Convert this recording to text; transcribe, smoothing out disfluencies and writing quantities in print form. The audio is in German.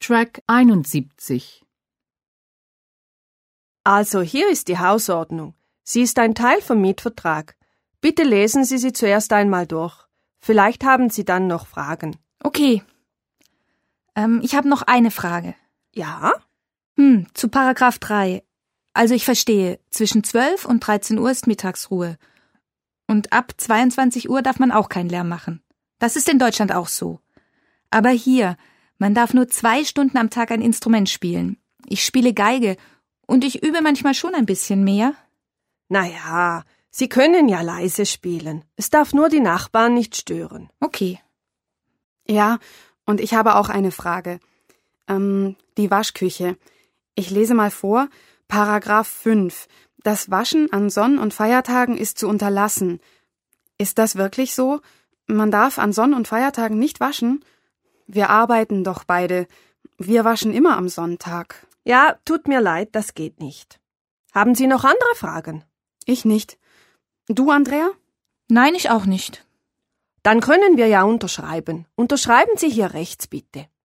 Track 71. Also, hier ist die Hausordnung. Sie ist ein Teil vom Mietvertrag. Bitte lesen Sie sie zuerst einmal durch. Vielleicht haben Sie dann noch Fragen. Okay. Ich habe noch eine Frage. Ja? Zu Paragraph 3. Also ich verstehe, zwischen 12 und 13 Uhr ist Mittagsruhe. Und ab 22 Uhr darf man auch keinen Lärm machen. Das ist in Deutschland auch so. Aber hier, man darf nur 2 Stunden am Tag ein Instrument spielen. Ich spiele Geige und ich übe manchmal schon ein bisschen mehr. Naja, Sie können ja leise spielen. Es darf nur die Nachbarn nicht stören. Okay. Ja, und ich habe auch eine Frage. Die Waschküche. Ich lese mal vor, Paragraph 5. Das Waschen an Sonn- und Feiertagen ist zu unterlassen. Ist das wirklich so? Man darf an Sonn- und Feiertagen nicht waschen? Wir arbeiten doch beide. Wir waschen immer am Sonntag. Ja, tut mir leid, das geht nicht. Haben Sie noch andere Fragen? Ich nicht. Du, Andrea? Nein, ich auch nicht. Dann können wir ja unterschreiben. Unterschreiben Sie hier rechts, bitte.